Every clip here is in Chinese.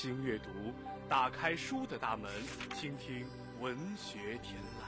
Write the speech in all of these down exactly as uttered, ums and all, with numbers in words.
心阅读，打开书的大门，倾听文学天籁。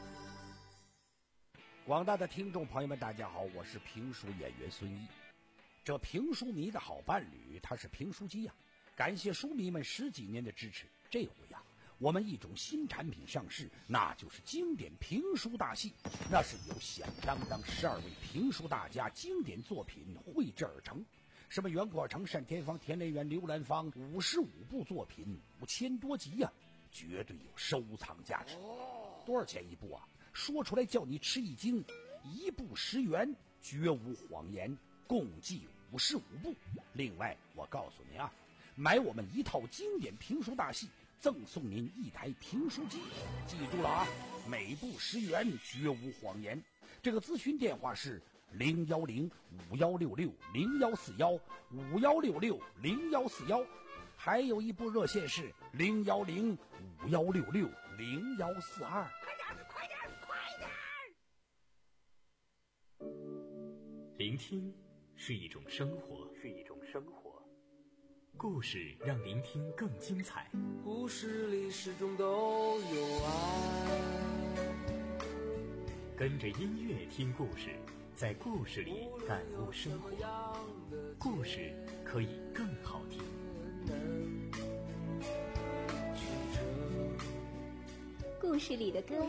广大的听众朋友们，大家好，我是评书演员孙一。这评书迷的好伴侣，他是评书机呀、啊。感谢书迷们十几年的支持，这回呀、啊，我们一种新产品上市，那就是经典评书大戏。那是由响当当十二位评书大家经典作品绘制而成。什么袁国成、单田芳、田连元、刘兰芳，五十五部作品，五千多集呀、啊，绝对有收藏价值。多少钱一部啊？说出来叫你吃一惊，一部十元，绝无谎言，共计五十五部。另外，我告诉你啊，买我们一套经典评书大戏，赠送您一台评书机。记住了啊，每部十元，绝无谎言。这个咨询电话是零幺零五幺六六零幺四幺五幺六六零幺四幺，还有一部热线是零幺零五幺六六零幺四二。 快点，快点！ 聆听是一种生活，是一种生活。故事让聆听更精彩。 故事里始终都有爱。 跟着音乐听故事，在故事里感悟生活。故事可以更好听。 故事里的歌。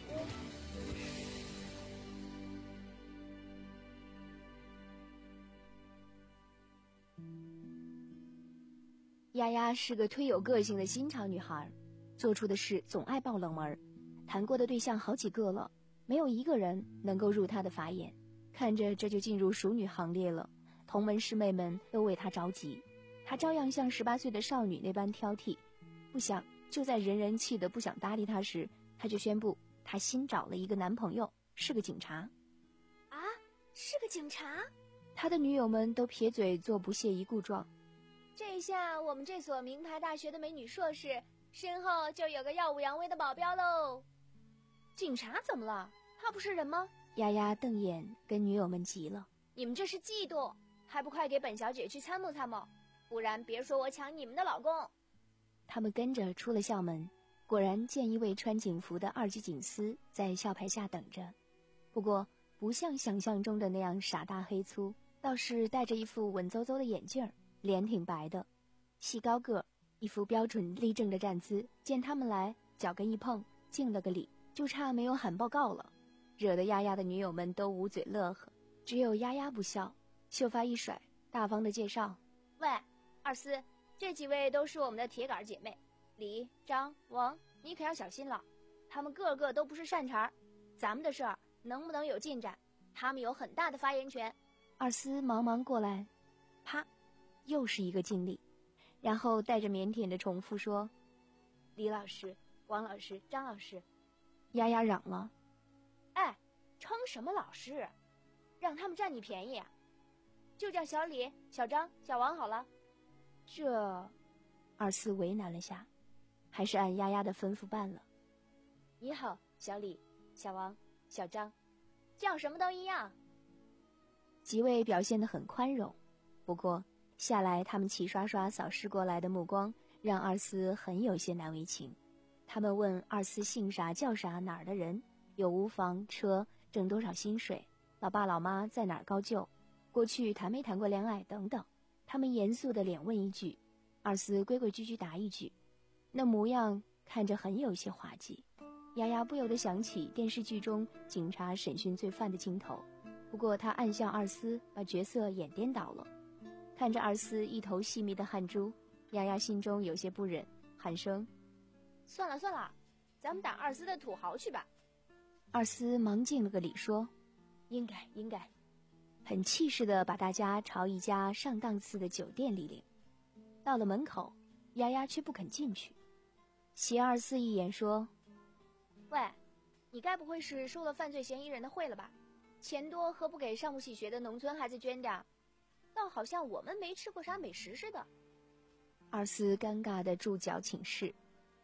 丫丫是个忒有个性的新潮女孩，做出的事总爱爆冷门，谈过的对象好几个了，没有一个人能够入她的法眼。看着这就进入熟女行列了，同门师妹们都为她着急，她照样像十八岁的少女那般挑剔。不想就在人人气得不想搭理她时，她就宣布她新找了一个男朋友，是个警察。 啊，是个警察？ 她的女友们都撇嘴做不屑一顾状。 这下我们这所名牌大学的美女硕士身后就有个耀武扬威的保镖喽。警察怎么了？他不是人吗？ 丫丫瞪眼跟女友们急了， 你们这是嫉妒，还不快给本小姐去参谋参谋，不然别说我抢你们的老公。 他们跟着出了校门，果然见一位穿警服的二级警司在校牌下等着，不过不像想象中的那样傻大黑粗，倒是戴着一副稳嗖嗖的眼镜，脸挺白的，细高个，一副标准立正的站姿。见他们来，脚跟一碰，敬了个礼，就差没有喊报告了，惹得丫丫的女友们都捂嘴乐呵，只有丫丫不笑，秀发一甩，大方的介绍： 喂，二思，这几位都是我们的铁杆姐妹，李、张、王，你可要小心了，他们个个都不是善茬，咱们的事儿能不能有进展，他们有很大的发言权。 二思忙忙过来，啪，又是一个敬礼，然后带着腼腆的重复说： 李老师、王老师、张老师。 丫丫嚷了： 哎，称什么老师？让他们占你便宜啊！就叫小李、小张、小王好了。 这二思为难了下，还是按丫丫的吩咐办了。 你好，小李、小王、小张，叫什么都一样。 几位表现得很宽容，不过下来他们齐刷刷扫视过来的目光让二思很有些难为情。他们问二思姓啥叫啥，哪儿的人，有无房车，挣多少薪水，老爸老妈在哪儿高就，过去谈没谈过恋爱等等。他们严肃的脸问一句，二思规规矩矩答一句，那模样看着很有些滑稽。丫丫不由得想起电视剧中警察审讯罪犯的镜头，不过他暗笑二思把角色演颠倒了。看着二思一头细密的汗珠，丫丫心中有些不忍，喊声： 算了算了，咱们打二思的土豪去吧。 二思忙敬了个礼说： 应该应该， 很气势地把大家朝一家上档次的酒店里领。到了门口，丫丫却不肯进去，斜二思一眼说： 喂，你该不会是收了犯罪嫌疑人的贿了吧？钱多何不给上不起学的农村孩子捐点，倒好像我们没吃过啥美食似的。 二思尴尬地驻脚请示：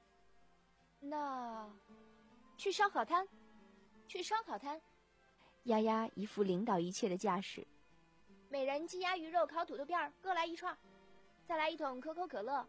那去烧烤摊，去烧烤摊。 丫丫一副领导一切的架势。 每人鸡鸭鱼肉烤土豆片各来一串，再来一桶可口可乐，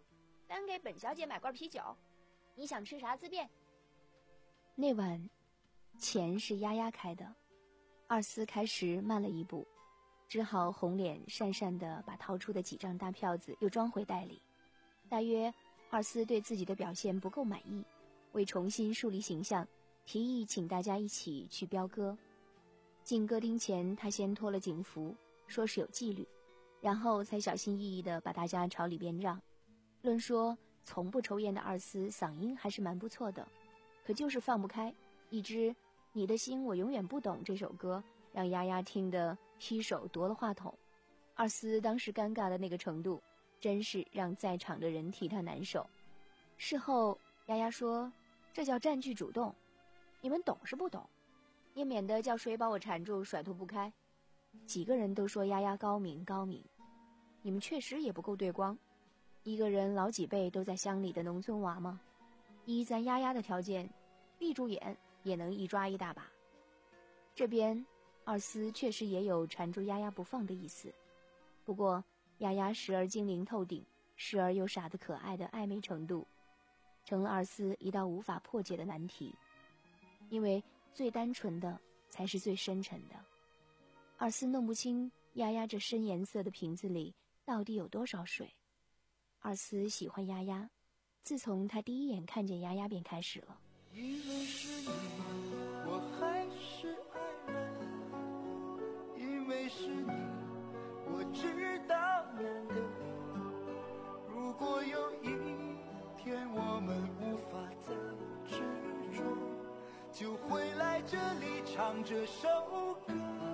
单给本小姐买罐啤酒，你想吃啥自便。 那晚，钱是丫丫开的，二思开始慢了一步，只好红脸讪讪地把掏出的几张大票子又装回袋里。大约二思对自己的表现不够满意，为重新树立形象，提议请大家一起去飙歌。进歌厅前，他先脱了警服，说是有纪律，然后才小心翼翼地把大家朝里边让。论说从不抽烟的二思嗓音还是蛮不错的，可就是放不开一支你的心我永远不懂这首歌，让丫丫听得劈手夺了话筒。二思当时尴尬的那个程度，真是让在场的人替他难受。事后丫丫说，这叫占据主动，你们懂是不懂，也免得叫谁把我缠住甩脱不开。几个人都说丫丫高明高明，你们确实也不够对光，一个人老几辈都在乡里的农村娃吗？依咱丫丫的条件，闭住眼也能一抓一大把。这边二思确实也有缠住丫丫不放的意思，不过丫丫时而精灵透顶，时而又傻得可爱的暧昧程度，成了二思一道无法破解的难题。因为最单纯的才是最深沉的。二思弄不清丫丫这深颜色的瓶子里到底有多少水。二思喜欢丫丫，自从他第一眼看见丫丫便开始了。 因为是你，我还是爱人，因为是你，我知道难得。如果有一天我们无法再执着，就会来这里唱这首歌。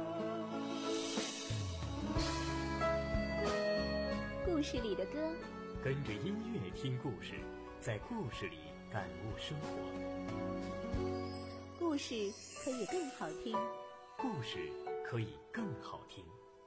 故事里的歌， 跟着音乐听故事，在故事里感悟生活。 故事可以更好听， 故事可以更好听。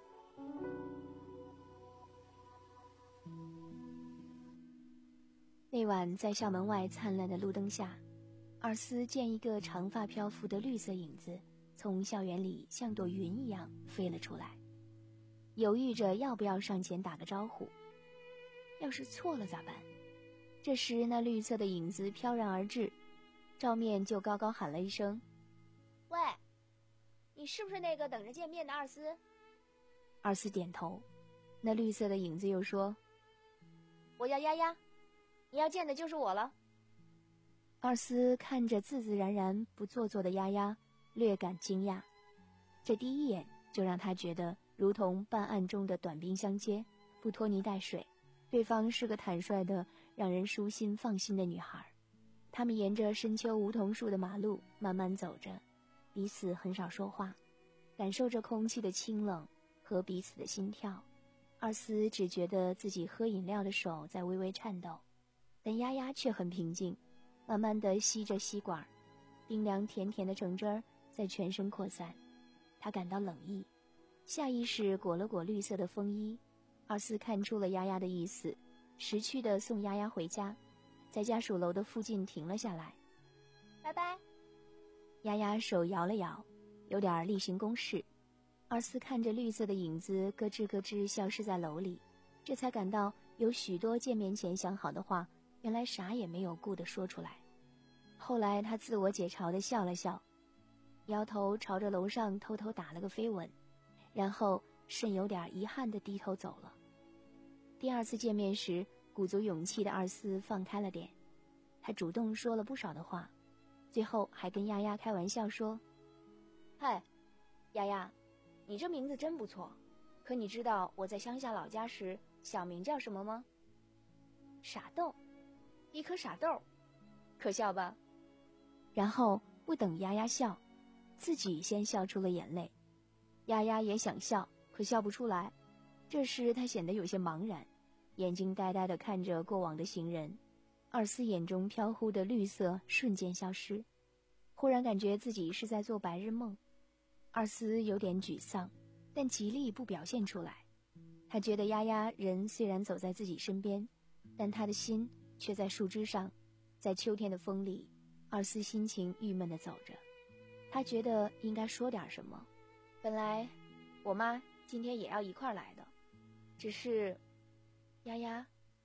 那晚在校门外灿烂的路灯下，二思见一个长发漂浮的绿色影子从校园里像朵云一样飞了出来，犹豫着要不要上前打个招呼。要是错了咋办？这时那绿色的影子飘然而至，照面就高高喊了一声， 喂，你是不是那个等着见面的二思？ 二思点头。那绿色的影子又说， 我叫丫丫，你要见的就是我了。 二思看着自自然然不做作的丫丫，略感惊讶。这第一眼就让他觉得如同办案中的短兵相接，不拖泥带水，对方是个坦率的让人舒心放心的女孩。他们沿着深秋梧桐树的马路慢慢走着，彼此很少说话，感受着空气的清冷和彼此的心跳。二思只觉得自己喝饮料的手在微微颤抖，但丫丫却很平静，慢慢地吸着吸管，冰凉甜甜的橙汁儿在全身扩散。他感到冷意，下意识裹了裹绿色的风衣。二思看出了丫丫的意思，识趣地送丫丫回家，在家属楼的附近停了下来。 拜拜。 丫丫手摇了摇，有点例行公事。二思看着绿色的影子咯吱咯吱消失在楼里，这才感到有许多见面前想好的话，原来啥也没有顾得说出来。后来他自我解嘲地笑了笑，摇头朝着楼上偷偷打了个飞吻，然后甚有点遗憾地低头走了。第二次见面时，鼓足勇气的二思放开了点，他主动说了不少的话，最后还跟丫丫开玩笑说，嗨，丫丫，你这名字真不错，可你知道我在乡下老家时小名叫什么吗？傻豆，一颗傻豆，可笑吧？然后不等丫丫笑，自己先笑出了眼泪。丫丫也想笑，可笑不出来。这时他显得有些茫然，眼睛呆呆地看着过往的行人。二思眼中飘忽的绿色瞬间消失，忽然感觉自己是在做白日梦。二思有点沮丧，但极力不表现出来。他觉得丫丫人虽然走在自己身边，但他的心却在树枝上。在秋天的风里，二思心情郁闷地走着。他觉得应该说点什么。本来我妈今天也要一块儿来的，只是丫丫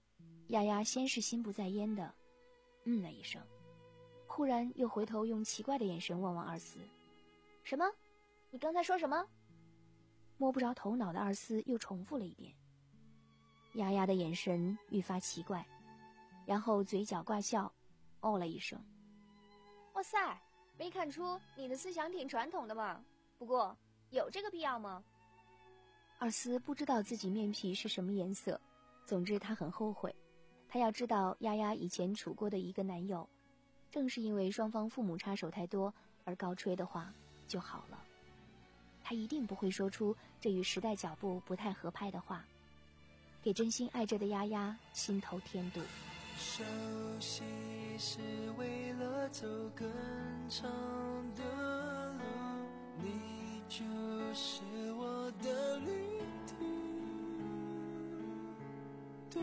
丫丫先是心不在焉的嗯了一声，忽然又回头用奇怪的眼神望望二思。 什么？你刚才说什么？ 摸不着头脑的二思又重复了一遍。丫丫的眼神愈发奇怪，然后嘴角挂笑，哦了一声。 哇塞，没看出你的思想挺传统的嘛，不过有这个必要吗？ 二思不知道自己面皮是什么颜色，总之他很后悔。他要知道丫丫以前处过的一个男友，正是因为双方父母插手太多而高吹的话就好了。他一定不会说出这与时代脚步不太合拍的话，给真心爱着的丫丫心头添堵。 熟悉是为了走更长的路，你就是我的旅途，都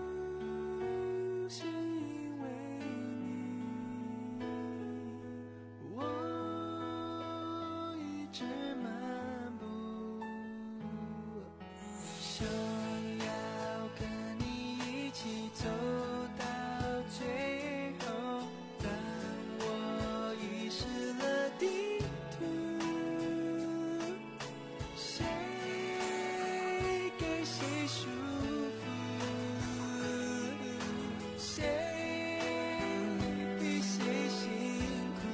是因为你，我一直漫步，想要跟你一起走到最后，但我遗失了地图，谁给谁束缚，谁比谁辛苦，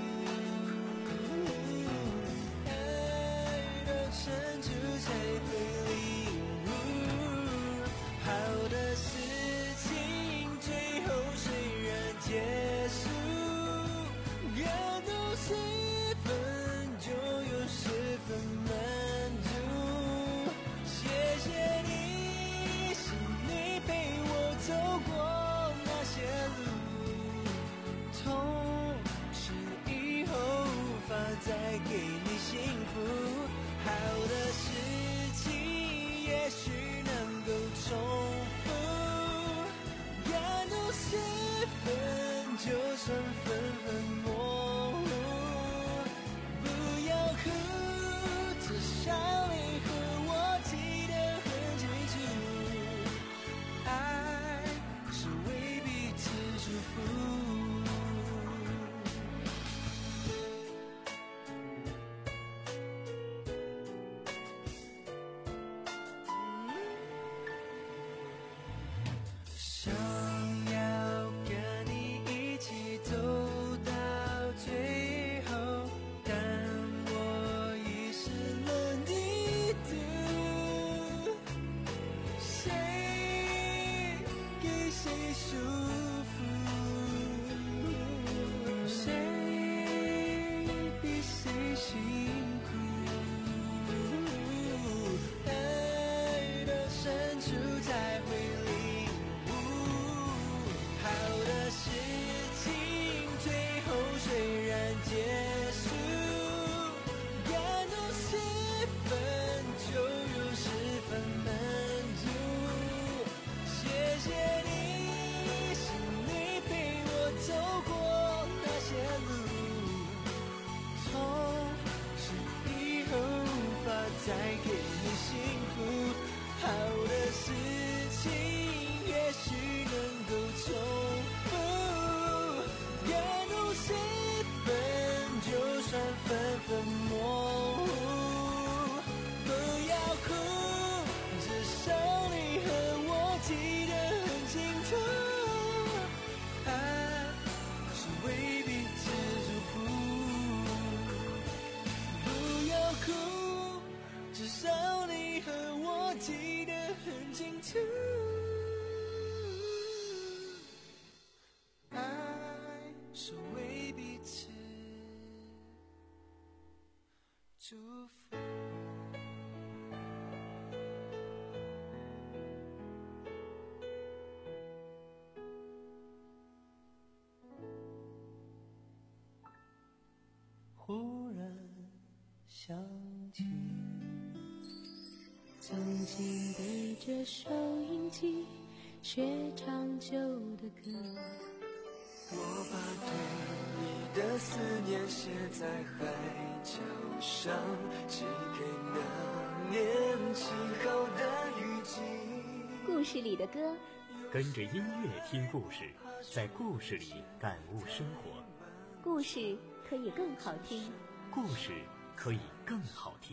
爱到深处才会领悟，好的事情最后虽然结束，感动十分就有十分满足，谢谢你，是你陪我走过那些路，痛是以后无法再给你幸福，好的事情也许能够重复，感动十分就算分分模糊，不要哭，至少你和我记得很清楚，爱是为彼此祝福。想要跟你一起走到最后，但我遗失了地图，谁给谁束缚，谁比谁辛苦，爱到深处才会领悟，好的事情最后虽然结束，感动十分就有十分满足，谢谢你，是你陪我走过那些路，痛是以后无法再给你幸福，好的事情也许能够重复，感动十分就算分分模糊，不要哭，至少你和我记得很清楚，爱是为彼此祝福，不要哭，至少你和我记得很清楚，爱是为彼此祝福。忽然想起曾经对着收音机学唱旧的歌， 我把对你的思念写在海角上，寄给那年晴好的雨季。 故事里的歌， 跟着音乐听故事，在故事里感悟生活。 故事可以更好听， 故事可以更好听。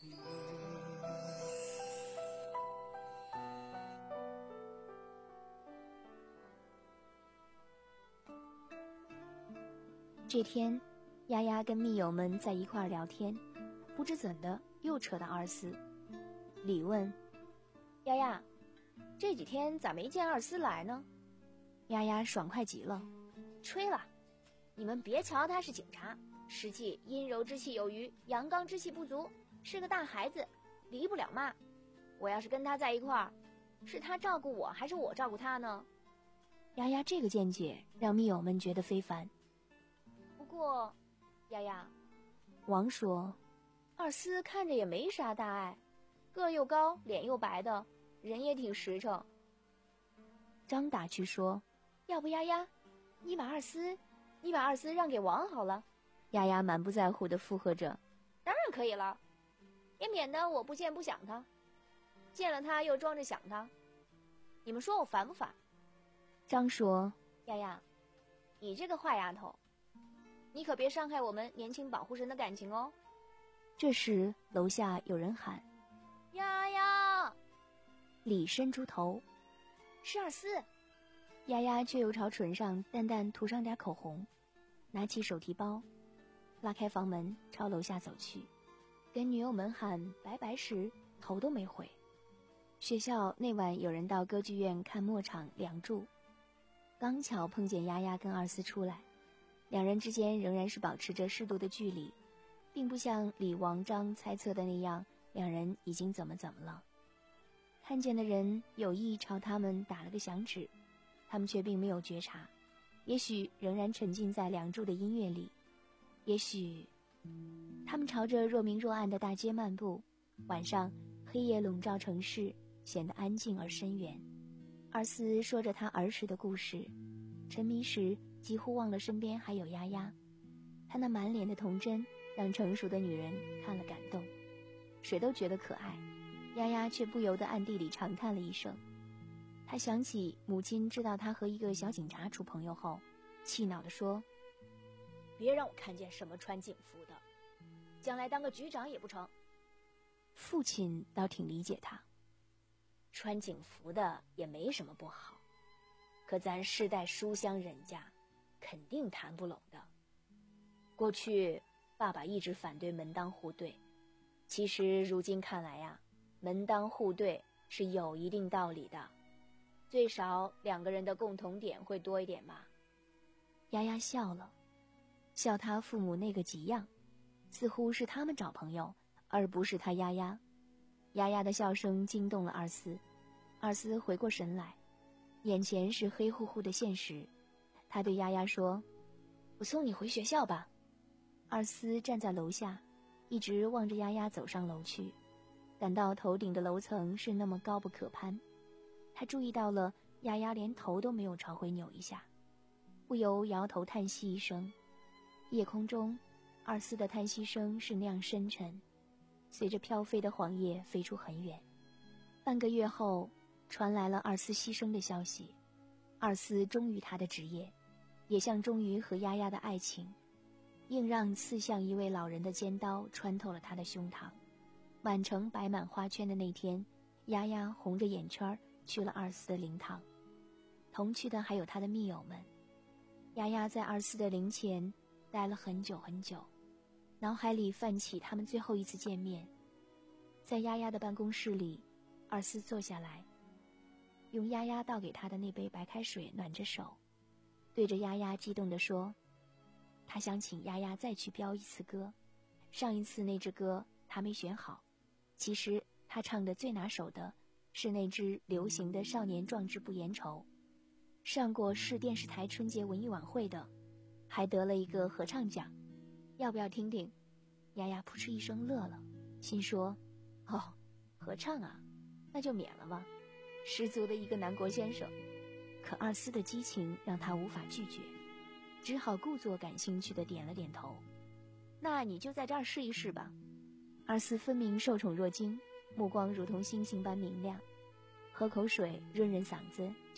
这天，丫丫跟密友们在一块儿聊天，不知怎的又扯到二思。李问： 丫丫，这几天咋没见二思来呢？ 丫丫爽快极了： 吹了！你们别瞧他是警察，实际阴柔之气有余，阳刚之气不足，是个大孩子，离不了妈。我要是跟他在一块儿，是他照顾我还是我照顾他呢？ 丫丫这个见解让密友们觉得非凡。 不过，丫丫， 王说， 二思看着也没啥大碍，个又高，脸又白的，人也挺实诚。 张打趣说， 要不丫丫，你把二思，你把二思让给王好了。 丫丫满不在乎地附和着， 当然可以了，也免得我不见不想他，见了他又装着想他。你们说我烦不烦？ 张说， 丫丫，你这个坏丫头，你可别伤害我们年轻保护神的感情哦。 这时楼下有人喊， 丫丫。 李伸出头， 是二思。 丫丫却又朝唇上淡淡涂上点口红，拿起手提包，拉开房门朝楼下走去。跟女友们喊拜拜时头都没回。学校那晚有人到歌剧院看末场《梁祝》，刚巧碰见丫丫跟二思出来，两人之间仍然是保持着适度的距离，并不像李王张猜测的那样，两人已经怎么怎么了。看见的人有意朝他们打了个响指，他们却并没有觉察，也许仍然沉浸在梁祝的音乐里，也许他们朝着若明若暗的大街漫步，晚上黑夜笼罩城市，显得安静而深远。二思说着他儿时的故事，沉迷时几乎忘了身边还有丫丫，他那满脸的童真让成熟的女人看了感动，谁都觉得可爱。丫丫却不由得暗地里长叹了一声。她想起母亲知道她和一个小警察处朋友后，气恼地说， 别让我看见什么穿警服的，将来当个局长也不成。 父亲倒挺理解他， 穿警服的也没什么不好，可咱世代书香人家肯定谈不拢的。过去爸爸一直反对门当户对，其实如今看来呀，门当户对是有一定道理的，最少两个人的共同点会多一点吧。 丫丫笑了，笑他父母那个急样，似乎是他们找朋友，而不是他丫丫。丫丫的笑声惊动了二思，二思回过神来，眼前是黑乎乎的现实。他对丫丫说，我送你回学校吧。二思站在楼下，一直望着丫丫走上楼去，感到头顶的楼层是那么高不可攀。他注意到了丫丫连头都没有朝回扭一下，不由摇头叹息一声。夜空中，二思的叹息声是那样深沉，随着飘飞的黄叶飞出很远。半个月后，传来了二思牺牲的消息。二思忠于他的职业，也像忠于和丫丫的爱情，硬让刺向一位老人的尖刀穿透了他的胸膛。满城摆满花圈的那天，丫丫红着眼圈去了二思的灵堂，同去的还有他的密友们。丫丫在二思的灵前待了很久很久，脑海里泛起他们最后一次见面。在丫丫的办公室里，二思坐下来，用丫丫倒给他的那杯白开水暖着手，对着丫丫激动地说，他想请丫丫再去飙一次歌，上一次那支歌他没选好，其实他唱的最拿手的是那支流行的少年壮志不言愁，上过市电视台春节文艺晚会的，还得了一个合唱奖，要不要听听？丫丫扑哧一声乐了，心说，哦，合唱啊，那就免了吧，十足的一个南国先生。可二思的激情让他无法拒绝，只好故作感兴趣的点了点头。那你就在这儿试一试吧。二思分明受宠若惊，目光如同星星般明亮，喝口水润润嗓子就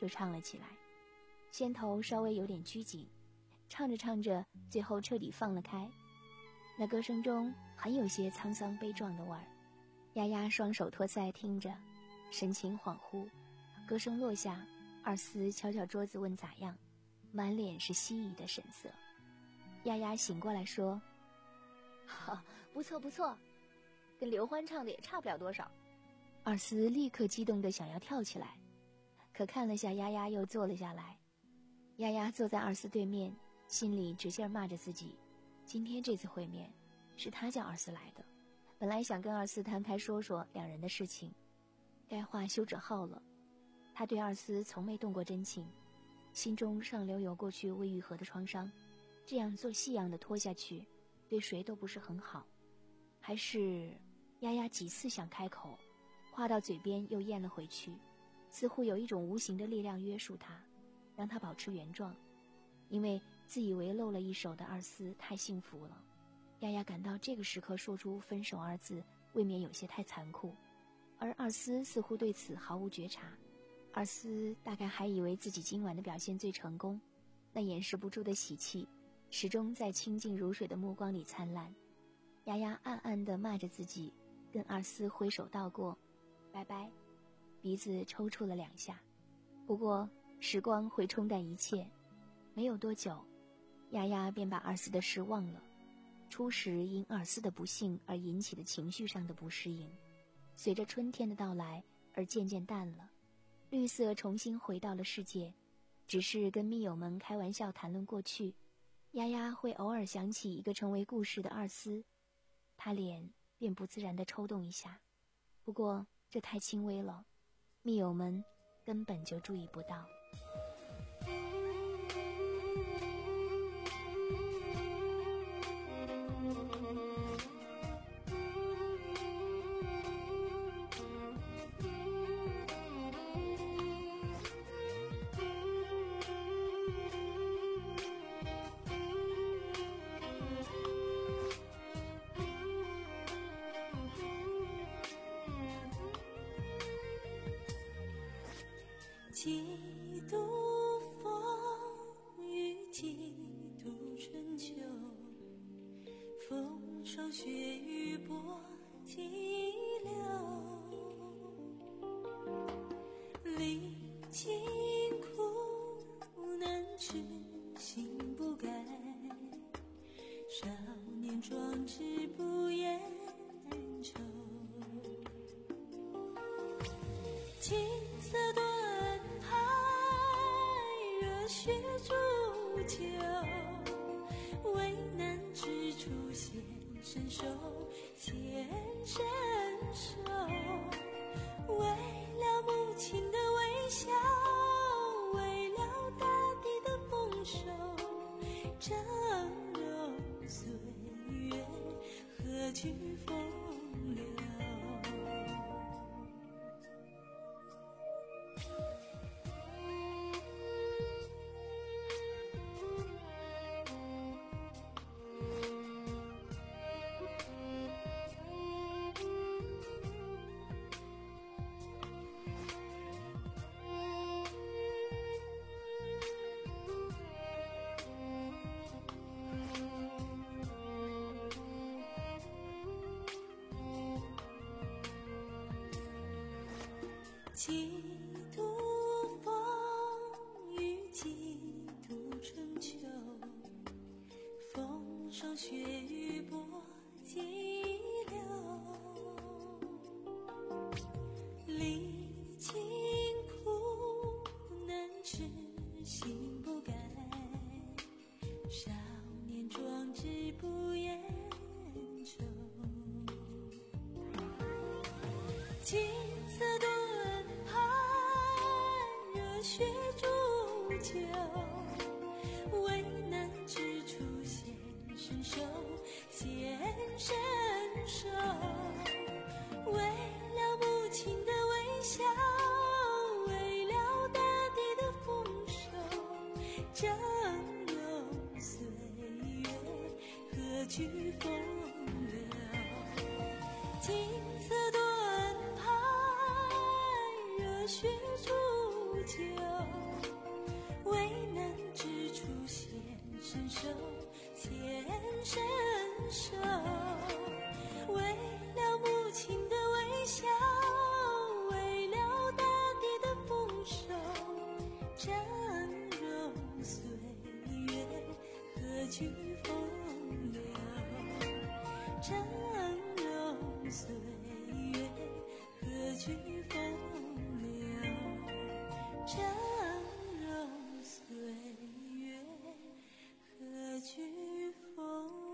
就唱了起来。先头稍微有点拘谨，唱着唱着，最后彻底放了开。那歌声中很有些沧桑悲壮的味儿。丫丫双手托腮听着，神情恍惚。歌声落下，二思敲敲桌子问咋样，满脸是希夷的神色。丫丫醒过来说： 哈，不错不错，跟刘欢唱的也差不了多少。 二思立刻激动地想要跳起来，可看了下丫丫又坐了下来。丫丫坐在二思对面，心里直劲儿骂着自己，今天这次会面是他叫二思来的，本来想跟二思摊开说说两人的事情，该话休止好了。他对二思从没动过真情，心中尚留有过去未愈合的创伤，这样做戏样的拖下去，对谁都不是很好。还是丫丫几次想开口，话到嘴边又咽了回去，似乎有一种无形的力量约束他，让他保持原状。因为自以为露了一手的二思太幸福了，丫丫感到这个时刻说出分手二字未免有些太残酷，而二思似乎对此毫无觉察。二思大概还以为自己今晚的表现最成功，那掩饰不住的喜气始终在清静如水的目光里灿烂。丫丫暗暗地骂着自己，跟二思挥手道过拜拜，鼻子抽搐了两下。不过时光会冲淡一切，没有多久，丫丫便把二思的事忘了。初时因二思的不幸而引起的情绪上的不适应，随着春天的到来而渐渐淡了。绿色重新回到了世界，只是跟密友们开玩笑谈论过去，丫丫会偶尔想起一个成为故事的二思，她脸便不自然地抽动一下。不过这太轻微了，密友们根本就注意不到。 几度风雨，几度春秋，风霜雪雨波激流，历经苦难痴心不改，少年壮志不言愁，金色盾牌，热血铸就，为难之处显身手，显身手，为了母亲的微笑，为了大地的丰收，峥嵘岁月何惧风流。几度风雨，几度春秋，风霜雪雨波激流，历经苦难痴心不改，少年壮志不言愁，金色盾血铸就，为难之处显身手，显身手，为了母亲的微笑，为了大地的丰收，峥嵘岁月何惧风流。金色盾牌，热血铸久，为难之处显身手，显身手，为了母亲的微笑，为了大地的丰收，峥嵘岁月何惧风流，峥嵘岁月何惧风流，峥嵘岁月何惧风流。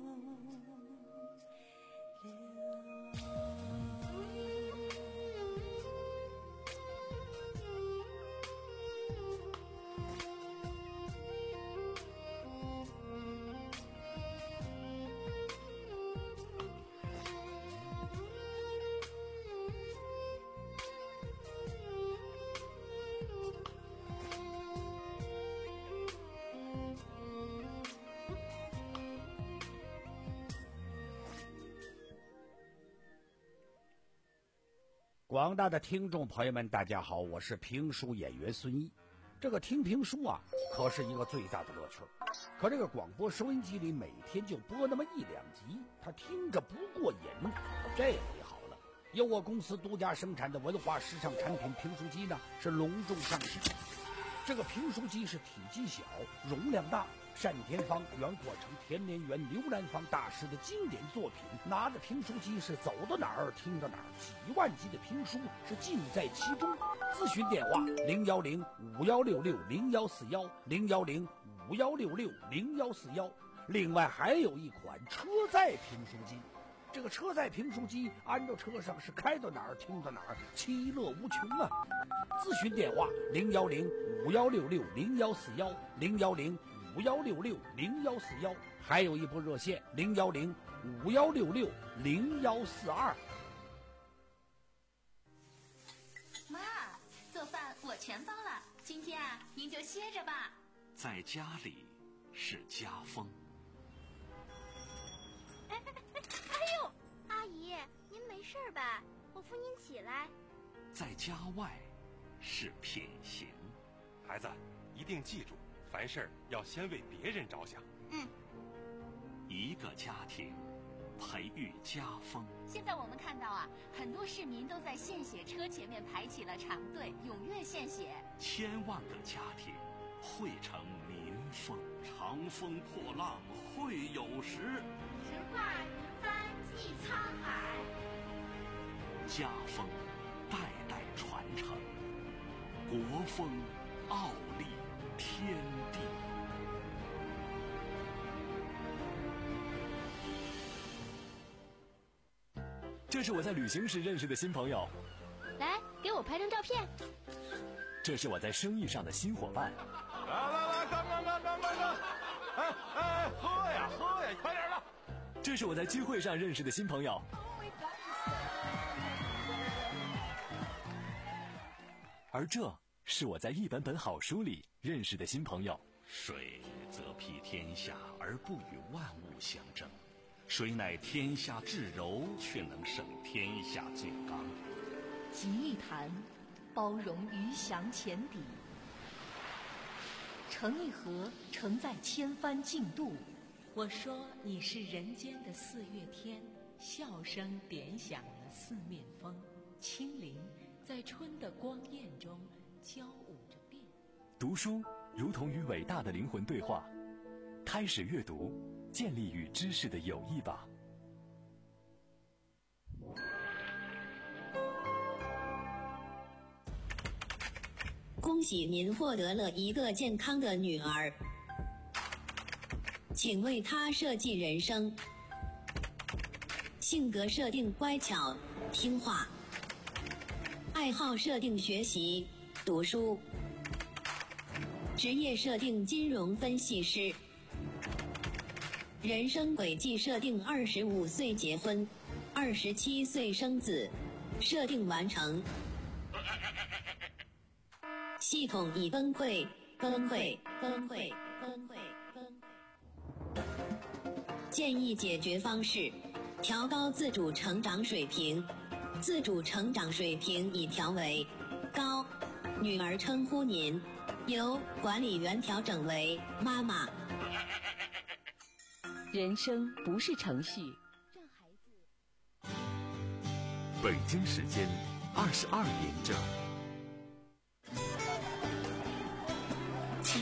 广大的听众朋友们，大家好，我是评书演员孙一。这个听评书啊，可是一个最大的乐趣。可这个广播收音机里每天就播那么一两集，他听着不过瘾。这回好了，由我公司独家生产的文化时尚产品评书机呢，是隆重上市。这个评书机是体积小，容量大，单田芳、袁阔成、田连元、刘兰芳大师的经典作品，拿着评书机是走到哪儿听到哪儿，几万集的评书是尽在其中。咨询电话零幺零五幺六六零幺四幺零幺零五幺六六零幺四幺。另外还有一款车载评书机，这个车载评书机安到车上是开到哪儿听到哪儿，其乐无穷啊！咨询电话零幺零五幺六六零幺四幺零幺零五幺六六零幺四幺，还有一部热线零幺零五幺六六零幺四二。 妈，做饭我全包了，今天啊，您就歇着吧。 在家里是家风。 哎哎哎！哎呦，阿姨，您没事吧？我扶您起来。 在家外是品行。 孩子，一定记住，凡事要先为别人着想。 嗯。 一个家庭培育家风。 现在我们看到啊，很多市民都在献血车前面排起了长队，踊跃献血。 千万个家庭汇成民风，长风破浪会有时。 直挂云帆济沧海。 家风代代传承，国风傲立天地。 这是我在旅行时认识的新朋友， 来，给我拍张照片。 这是我在生意上的新伙伴。 来来来，干干干干干干！哎哎，喝呀喝呀，快点的！ 这是我在聚会上认识的新朋友。而这是我在一本本好书里认识的新朋友。 水则披天下而不与万物相争，水乃天下至柔，却能胜天下最刚。 集一坛，包容鱼翔浅底；盛一盒，承载千帆竞渡。我说你是人间的四月天，笑声点响了四面风，清灵在春的光艳中交舞着变。 读书如同与伟大的灵魂对话，开始阅读，建立与知识的友谊吧。 恭喜您获得了一个健康的女儿，请为她设计人生。性格设定乖巧听话，爱好设定学习读书，职业设定金融分析师，人生轨迹设定二十五岁结婚，二十七岁生子，设定完成。系统已崩溃，崩溃，崩溃，崩溃，崩溃。建议解决方式：调高自主成长水平，自主成长水平已调为高。 女儿称呼您，由管理员调整为妈妈。 人生不是程序。 北京时间二十二点整。